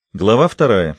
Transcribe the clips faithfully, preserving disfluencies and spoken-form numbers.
Глава вторая.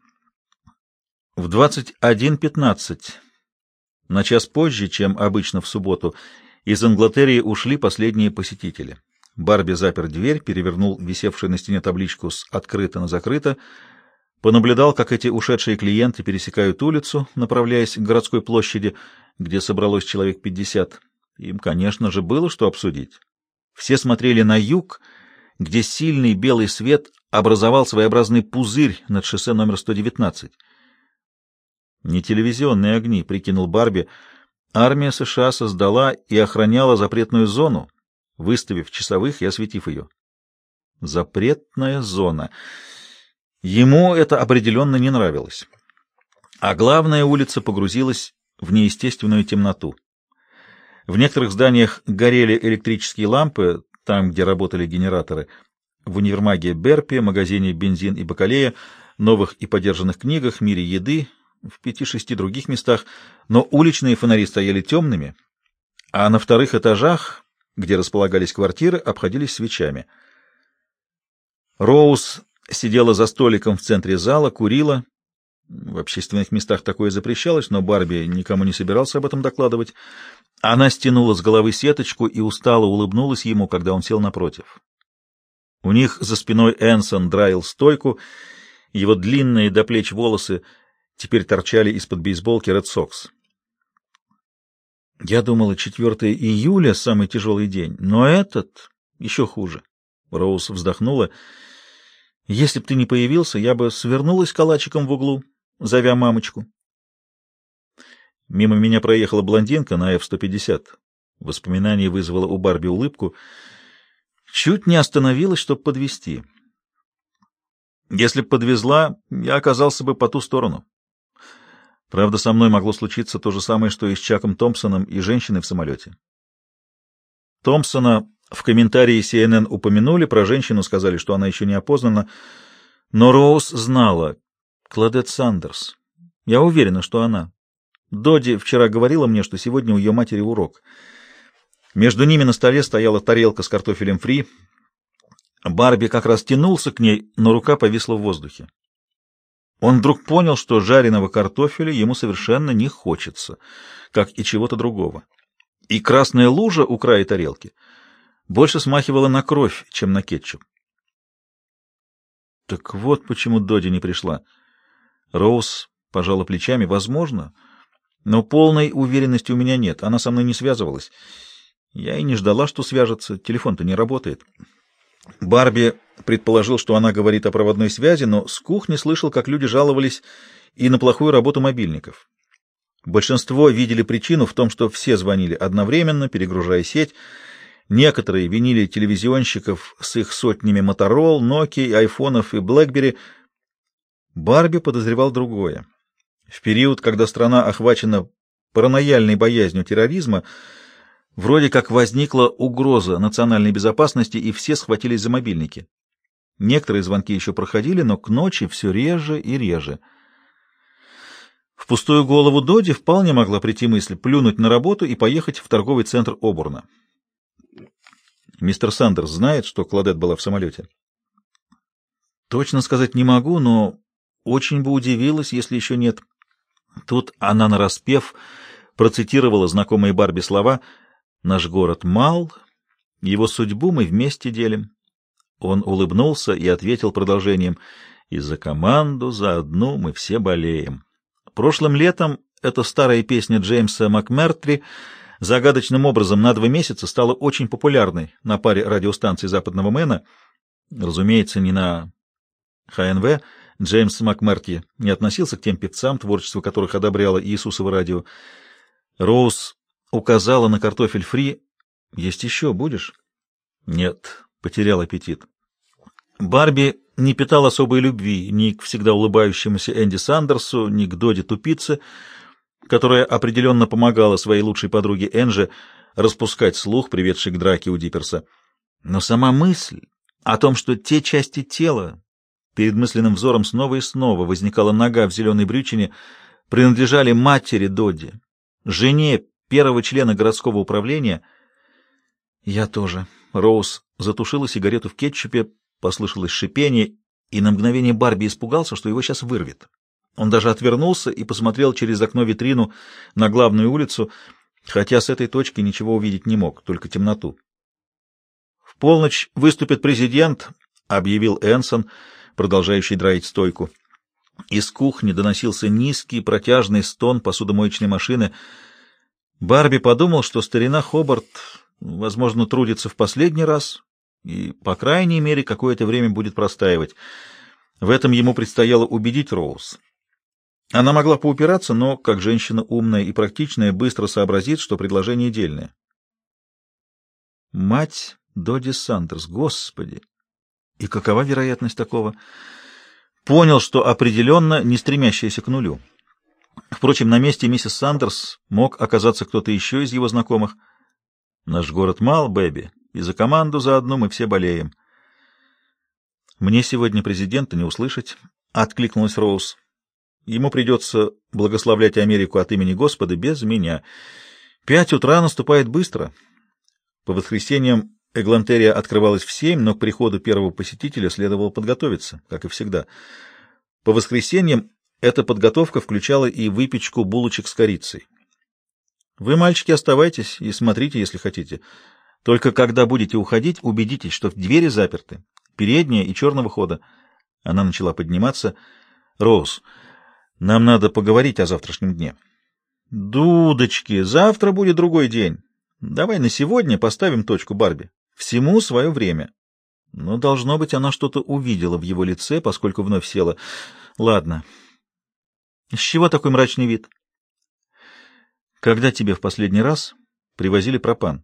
В двадцать один пятнадцать, на час позже, чем обычно в субботу, из Англатерии ушли последние посетители. Барби запер дверь, перевернул висевшую на стене табличку с «открыто» на «закрыто», понаблюдал, как эти ушедшие клиенты пересекают улицу, направляясь к городской площади, где собралось человек пятьдесят. Им, конечно же, было что обсудить. Все смотрели на юг, где сильный белый свет образовал своеобразный пузырь над шоссе номер сто девятнадцать. «Не телевизионные огни», — прикинул Барби. Армия США создала и охраняла запретную зону, выставив часовых и осветив ее. Запретная зона. Ему это определенно не нравилось. А главная улица погрузилась в неестественную темноту. В некоторых зданиях горели электрические лампы, там, где работали генераторы, в универмаге Берпи, магазине «Бензин и Бакалея», новых и подержанных книгах, мире еды, в пяти-шести других местах, но уличные фонари стояли темными, а на вторых этажах, где располагались квартиры, обходились свечами. Роуз сидела за столиком в центре зала, курила. В общественных местах такое запрещалось, но Барби никому не собирался об этом докладывать. Она стянула с головы сеточку и устало улыбнулась ему, когда он сел напротив. У них за спиной Энсон драил стойку, его длинные до плеч волосы теперь торчали из-под бейсболки Ред Сокс. Я думала, четвёртого июля — самый тяжелый день, но этот еще хуже. Роуз вздохнула. Если б ты не появился, я бы свернулась калачиком в углу, зовя мамочку. Мимо меня проехала блондинка на эф сто пятьдесят. Воспоминание вызвало у Барби улыбку. Чуть не остановилась, чтобы подвезти. Если б подвезла, я оказался бы по ту сторону. Правда, со мной могло случиться то же самое, что и с Чаком Томпсоном и женщиной в самолете. Томпсона в комментарии си эн эн упомянули, про женщину сказали, что она еще не опознана, но Роуз знала. Клодет Сандерс. Я уверена, что она. Доди вчера говорила мне, что сегодня у ее матери урок. Между ними на столе стояла тарелка с картофелем фри. Барби как раз тянулся к ней, но рука повисла в воздухе. Он вдруг понял, что жареного картофеля ему совершенно не хочется, как и чего-то другого. И красная лужа у края тарелки больше смахивала на кровь, чем на кетчуп. Так вот почему Доди не пришла. Роуз пожала плечами. Возможно, но полной уверенности у меня нет. Она со мной не связывалась. Я и не ждала, что свяжется. Телефон-то не работает. Барби предположил, что она говорит о проводной связи, но с кухни слышал, как люди жаловались и на плохую работу мобильников. Большинство видели причину в том, что все звонили одновременно, перегружая сеть. Некоторые винили телевизионщиков с их сотнями Моторол, Nokia, айфонов и Блэкбери. Барби подозревал другое. В период, когда страна охвачена паранояльной боязнью терроризма, вроде как возникла угроза национальной безопасности, и все схватились за мобильники. Некоторые звонки еще проходили, но к ночи все реже и реже. В пустую голову Доди вполне могла прийти мысль плюнуть на работу и поехать в торговый центр Обурна. Мистер Сандерс знает, что Клодет была в самолете? Точно сказать не могу, но очень бы удивилась, если еще нет. Тут она нараспев процитировала знакомые Барби слова: «Наш город мал, его судьбу мы вместе делим». Он улыбнулся и ответил продолжением: «И за команду, за одну мы все болеем». Прошлым летом эта старая песня Джеймса МакМертри загадочным образом на два месяца стала очень популярной на паре радиостанций Западного Мэна. Разумеется, не на ха эн вэ. Джеймс МакМертри не относился к тем певцам, творчество которых одобряло Иисусово радио. Роуз указала на картофель фри. «Есть еще будешь?» «Нет», — потерял аппетит. Барби не питал особой любви ни к всегда улыбающемуся Энди Сандерсу, ни к Доди Тупице, которая определенно помогала своей лучшей подруге Энже распускать слух, приведший к драке у Дипперса. Но сама мысль о том, что те части тела, перед мысленным взором снова и снова возникала нога в зеленой брючине, принадлежали матери Доди, жене первого члена городского управления. «Я тоже». Роуз затушила сигарету в кетчупе, послышалось шипение, и на мгновение Барби испугался, что его сейчас вырвет. Он даже отвернулся и посмотрел через окно витрину на главную улицу, хотя с этой точки ничего увидеть не мог, только темноту. «В полночь выступит президент», — объявил Энсон, продолжающий драить стойку. Из кухни доносился низкий протяжный стон посудомоечной машины. Барби подумал, что старина Хобарт, возможно, трудится в последний раз и, по крайней мере, какое-то время будет простаивать. В этом ему предстояло убедить Роуз. Она могла поупираться, но, как женщина умная и практичная, быстро сообразит, что предложение дельное. Мать Доди Сандерс, господи! И какова вероятность такого? Понял, что определенно не стремящаяся к нулю. Впрочем, на месте миссис Сандерс мог оказаться кто-то еще из его знакомых. Наш город мал, Бэби, и за команду заодно мы все болеем. Мне сегодня президента не услышать, — откликнулась Роуз. Ему придется благословлять Америку от имени Господа без меня. Пять утра наступает быстро. По воскресеньям Эглантерия открывалась в семь, но к приходу первого посетителя следовало подготовиться, как и всегда. По воскресеньям эта подготовка включала и выпечку булочек с корицей. Вы, мальчики, оставайтесь и смотрите, если хотите. Только когда будете уходить, убедитесь, что двери заперты, передняя и черного хода. Она начала подниматься. Роуз, нам надо поговорить о завтрашнем дне. Дудочки, завтра будет другой день. Давай на сегодня поставим точку, Барби. Всему свое время. Но, должно быть, она что-то увидела в его лице, поскольку вновь села. Ладно. С чего такой мрачный вид? Когда тебе в последний раз привозили пропан?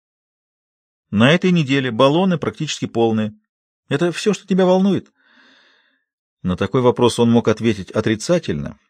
На этой неделе. Баллоны практически полные. Это все, что тебя волнует? На такой вопрос он мог ответить отрицательно,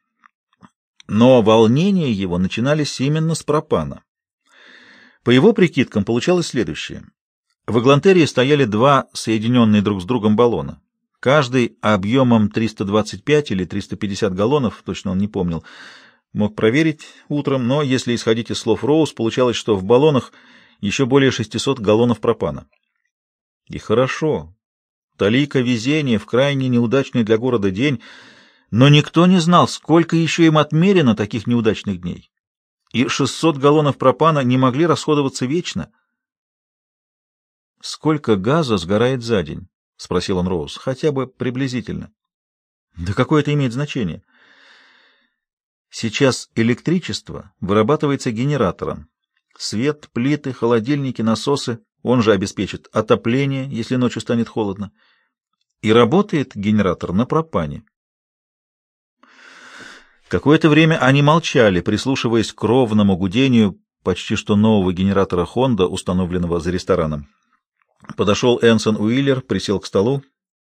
но волнения его начинались именно с пропана. По его прикидкам получалось следующее. В Эглантерии стояли два соединенные друг с другом баллона. Каждый объемом триста двадцать пять или триста пятьдесят галлонов, точно он не помнил. Мог проверить утром, но если исходить из слов Роуз, получалось, что в баллонах еще более шестисот галлонов пропана. И хорошо. Талика везения в крайне неудачный для города день, но никто не знал, сколько еще им отмерено таких неудачных дней. И шестьсот галлонов пропана не могли расходоваться вечно. «Сколько газа сгорает за день?» — спросил он Роуз. «Хотя бы приблизительно». «Да какое это имеет значение?» «Сейчас электричество вырабатывается генератором. Свет, плиты, холодильники, насосы, он же обеспечит отопление, если ночью станет холодно. И работает генератор на пропане». Какое-то время они молчали, прислушиваясь к ровному гудению почти что нового генератора «Хонда», установленного за рестораном. Подошел Энсон Уиллер, присел к столу.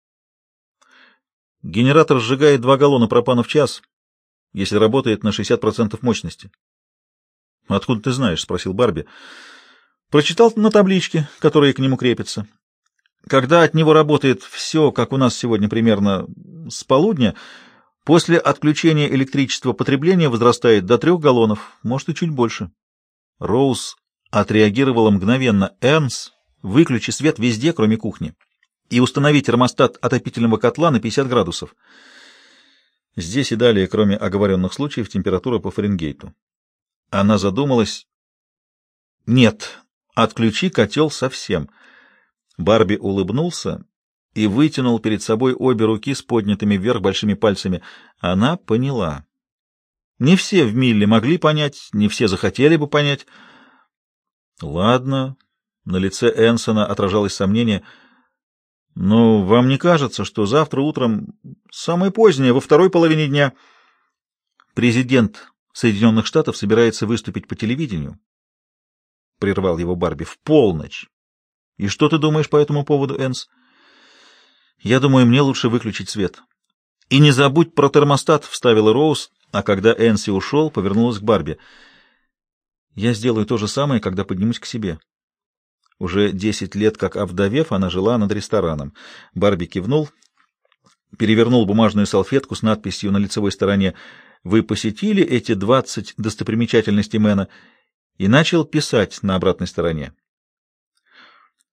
Генератор сжигает два галлона пропана в час, если работает на шестьдесят процентов мощности. — Откуда ты знаешь? — спросил Барби. — Прочитал на табличке, которая к нему крепится. Когда от него работает все, как у нас сегодня примерно с полудня, после отключения электричества потребление возрастает до трех галлонов, может и чуть больше. Роуз отреагировала мгновенно. «Энс, выключи свет везде, кроме кухни, и установи термостат отопительного котла на пятьдесят градусов». Здесь и далее, кроме оговоренных случаев, температура по Фаренгейту. Она задумалась. «Нет, отключи котел совсем». Барби улыбнулся и вытянул перед собой обе руки с поднятыми вверх большими пальцами. Она поняла. Не все в Милле могли понять, не все захотели бы понять. «Ладно». На лице Энсона отражалось сомнение. «Но вам не кажется, что завтра утром, самое позднее, во второй половине дня, президент Соединенных Штатов собирается выступить по телевидению?» — прервал его Барби. — В полночь. И что ты думаешь по этому поводу, Энс? — Я думаю, мне лучше выключить свет. — И не забудь про термостат, — вставила Роуз, а когда Энси ушел, повернулась к Барби. — Я сделаю то же самое, когда поднимусь к себе. Уже десять лет, как овдовев, она жила над рестораном. Барби кивнул, перевернул бумажную салфетку с надписью на лицевой стороне «Вы посетили эти двадцать достопримечательностей Мэна» и начал писать на обратной стороне.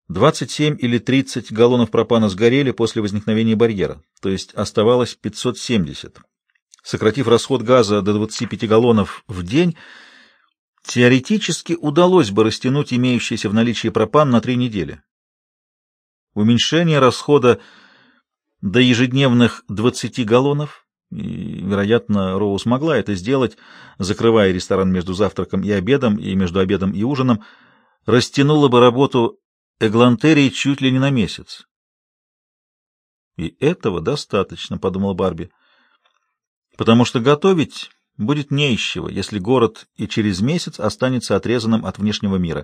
двадцать семь или тридцать галлонов пропана сгорели после возникновения барьера, то есть оставалось пятьсот семьдесят. Сократив расход газа до двадцати пяти галлонов в день, теоретически удалось бы растянуть имеющийся в наличии пропан на три недели. Уменьшение расхода до ежедневных двадцати галлонов, и, вероятно, Роуз могла это сделать, закрывая ресторан между завтраком и обедом и между обедом и ужином, растянуло бы работу Эглантерии чуть ли не на месяц. «И этого достаточно», — подумала Барби, — «потому что готовить будет не из чего, если город и через месяц останется отрезанным от внешнего мира».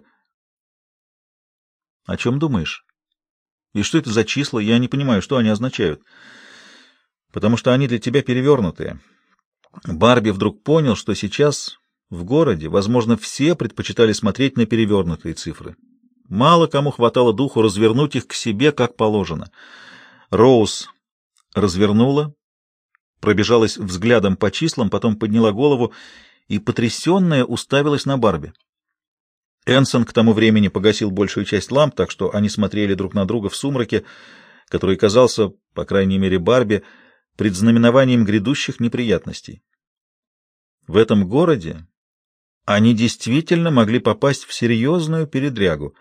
«О чем думаешь? И что это за числа? Я не понимаю, что они означают». «Потому что они для тебя перевернутые». Барби вдруг понял, что сейчас в городе, возможно, все предпочитали смотреть на перевернутые цифры. Мало кому хватало духу развернуть их к себе, как положено. Роуз развернула, пробежалась взглядом по числам, потом подняла голову и, потрясенная, уставилась на Барби. Энсон к тому времени погасил большую часть ламп, так что они смотрели друг на друга в сумраке, который казался, по крайней мере Барби, предзнаменованием грядущих неприятностей. В этом городе они действительно могли попасть в серьезную передрягу.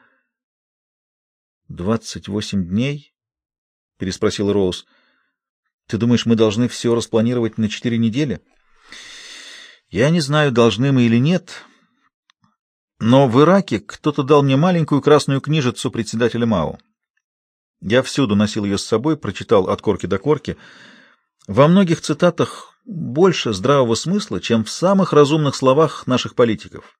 «Двадцать восемь дней?» — переспросил Роуз. «Ты думаешь, мы должны все распланировать на четыре недели?» «Я не знаю, должны мы или нет, но в Ираке кто-то дал мне маленькую красную книжицу председателя МАО. Я всюду носил ее с собой, прочитал от корки до корки. Во многих цитатах больше здравого смысла, чем в самых разумных словах наших политиков.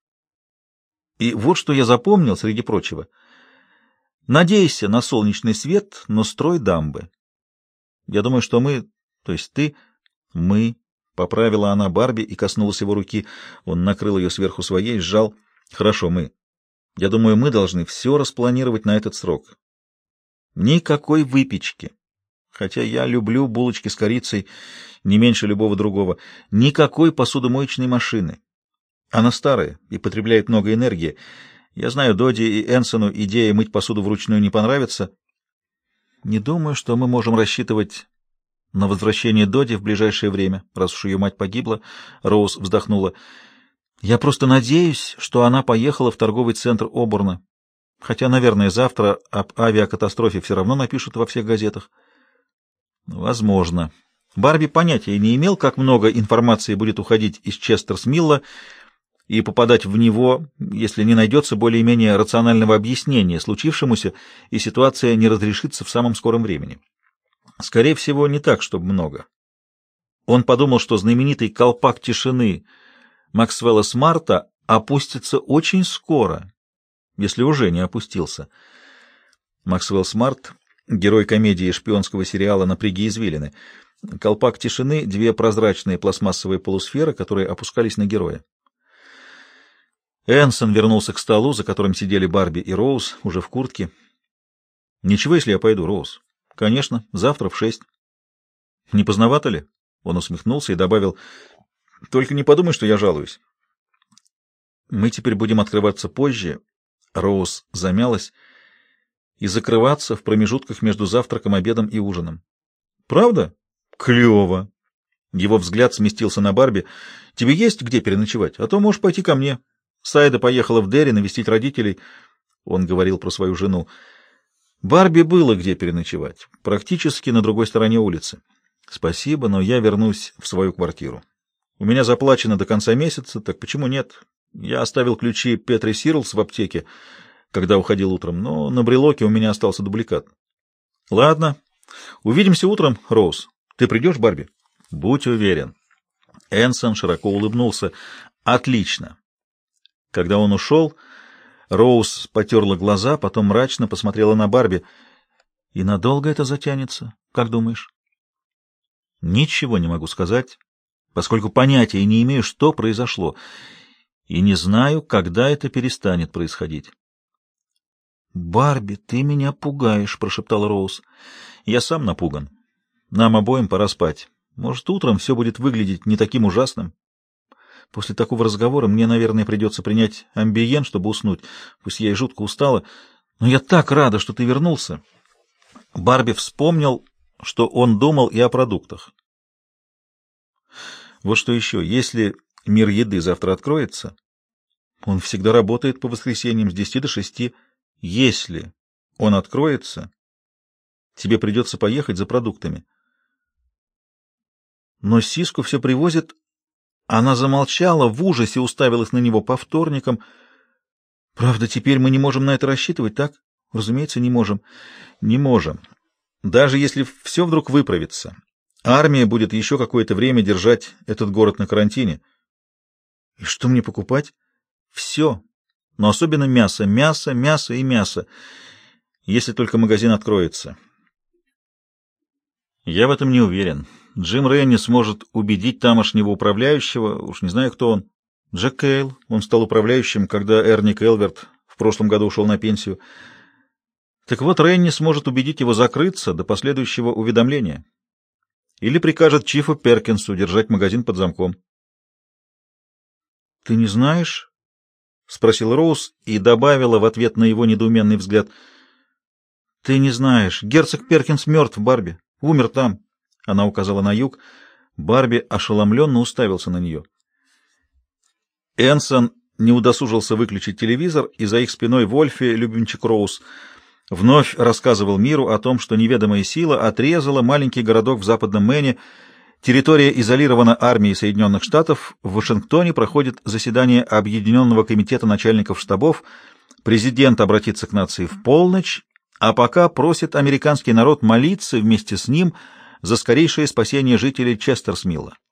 И вот что я запомнил, среди прочего. Надейся на солнечный свет, но строй дамбы. Я думаю, что мы, то есть ты, мы, поправила она Барби и коснулась его руки. Он накрыл ее сверху своей, сжал. Хорошо, мы. Я думаю, мы должны все распланировать на этот срок. Никакой выпечки. Хотя я люблю булочки с корицей не меньше любого другого. Никакой посудомоечной машины. Она старая и потребляет много энергии. Я знаю, Доди и Энсону идея мыть посуду вручную не понравится. Не думаю, что мы можем рассчитывать на возвращение Доди в ближайшее время, раз уж ее мать погибла. Роуз вздохнула. Я просто надеюсь, что она поехала в торговый центр Оборна. Хотя, наверное, завтра об авиакатастрофе все равно напишут во всех газетах. Возможно. Барби понятия не имел, как много информации будет уходить из Честерс-Милла и попадать в него, если не найдется более-менее рационального объяснения случившемуся, и ситуация не разрешится в самом скором времени. Скорее всего, не так, чтобы много. Он подумал, что знаменитый колпак тишины Максвелла Смарта опустится очень скоро, если уже не опустился. Максвелл Смарт — герой комедии и шпионского сериала «Напряги извилины». Колпак тишины — две прозрачные пластмассовые полусферы, которые опускались на героя. Энсон вернулся к столу, за которым сидели Барби и Роуз, уже в куртке. «Ничего, если я пойду, Роуз?» «Конечно, завтра в шесть». «Не поздновато ли?» Он усмехнулся и добавил: «Только не подумай, что я жалуюсь». «Мы теперь будем открываться позже», — Роуз замялась, «и закрываться в промежутках между завтраком, обедом и ужином». «Правда? Клево!» Его взгляд сместился на Барби. «Тебе есть где переночевать? А то можешь пойти ко мне». Сайда поехала в Дерри навестить родителей. Он говорил про свою жену. Барби было где переночевать, практически на другой стороне улицы. «Спасибо, но я вернусь в свою квартиру. У меня заплачено до конца месяца, так почему нет? Я оставил ключи Петри Сирлс в аптеке, когда уходил утром, но на брелоке у меня остался дубликат». «Ладно, увидимся утром, Роуз. Ты придешь, Барби?» «Будь уверен». Энсон широко улыбнулся. «Отлично». Когда он ушел, Роуз потерла глаза, потом мрачно посмотрела на Барби. «И надолго это затянется, как думаешь?» «Ничего не могу сказать, поскольку понятия не имею, что произошло, и не знаю, когда это перестанет происходить». «Барби, ты меня пугаешь», — прошептала Роуз. «Я сам напуган. Нам обоим пора спать. Может, утром все будет выглядеть не таким ужасным. После такого разговора мне, наверное, придется принять амбиен, чтобы уснуть. Пусть я и жутко устала, Но я так рада, что ты вернулся. Барби вспомнил, что он думал и о продуктах. Вот что еще. Если мир еды завтра откроется, он всегда работает по воскресеньям с десяти до шести. Если он откроется, тебе придется поехать за продуктами. Но Сиску все привозит. Она замолчала, в ужасе уставилась на него по вторникам. Правда, теперь мы не можем на это рассчитывать, так? Разумеется, не можем. Не можем. Даже если все вдруг выправится, армия будет еще какое-то время держать этот город на карантине. И что мне покупать? Все. Но особенно мясо, мясо, мясо и мясо. Если только магазин откроется. Я в этом не уверен. Джим Ренни сможет убедить тамошнего управляющего, уж не знаю, кто он. Джек Кейл. Он стал управляющим, когда Эрни Келверт в прошлом году ушел на пенсию. Так вот, Ренни сможет убедить его закрыться до последующего уведомления. Или прикажет Чифу Перкинсу держать магазин под замком. — Ты не знаешь? — спросил Роуз и добавила в ответ на его недоуменный взгляд. — Ты не знаешь. Герцог Перкинс мертв, Барби. Умер там. Она указала на юг. Барби ошеломленно уставился на нее. Энсон не удосужился выключить телевизор, и за их спиной Вольфи, любимчик Роуз, вновь рассказывал миру о том, что неведомая сила отрезала маленький городок в западном Мэне. Территория изолирована армией Соединенных Штатов. В Вашингтоне проходит заседание Объединенного комитета начальников штабов. Президент обратится к нации в полночь, а пока просит американский народ молиться вместе с ним за скорейшее спасение жителей Честерсмилла.